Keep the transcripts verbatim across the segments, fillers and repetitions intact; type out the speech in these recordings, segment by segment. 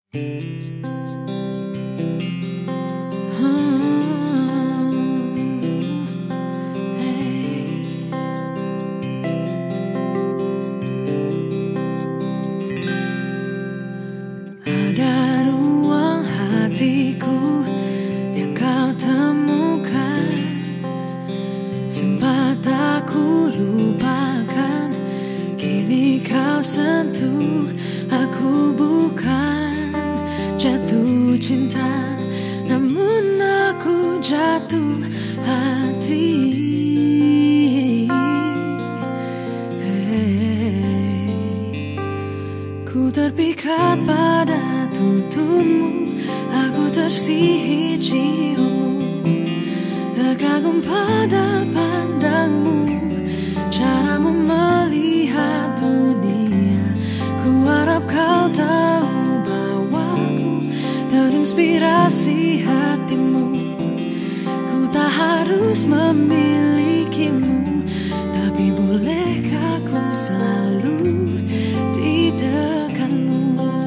Ada ruang hatiku yang kau temukan, sempat aku lupakan, kini kau sentuh. Aku bukan jatuh cinta, namun aku jatuh hati. Hey. Ku terpikat pada tuturmu, aku tersihir ciummu, terkagum pada pandangmu, caramu melihat dunia. Ku harap kau tahu bahwa ku terinspirasi hatimu. Ku tak harus memilikimu, tapi bolehkah ku selalu di dekatmu.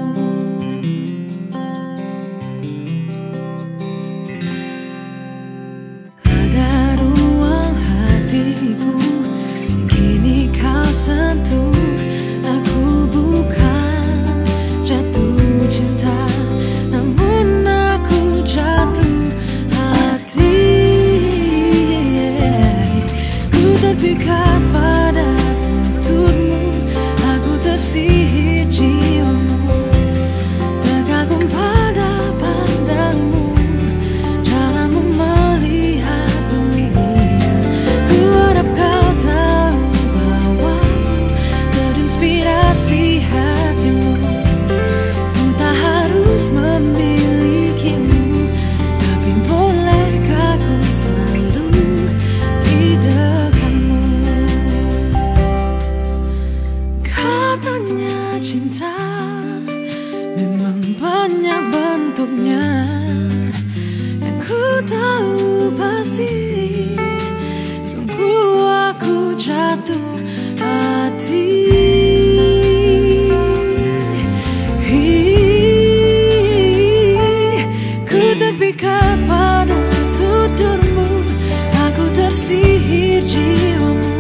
Ada ruang hatiku, kini kau sentuh. Aku bukan jatuh cinta, namun aku jatuh hati. Ku terpikat pada tuturmu, aku tersihir jiwamu, terkagum pada pandangmu, caramu melihat dunia. Ku harap kau tahu bahwa ku terinspirasi hatimu. Ku tak harus memilikimu, tapi bolehkah ku selalu di dekatmu. Katanya cinta memang banyak bentuknya, yang ku tahu pasti sungguh aku jatuh hati. Ku terpikat pada tuturmu, aku tersihir jiwamu,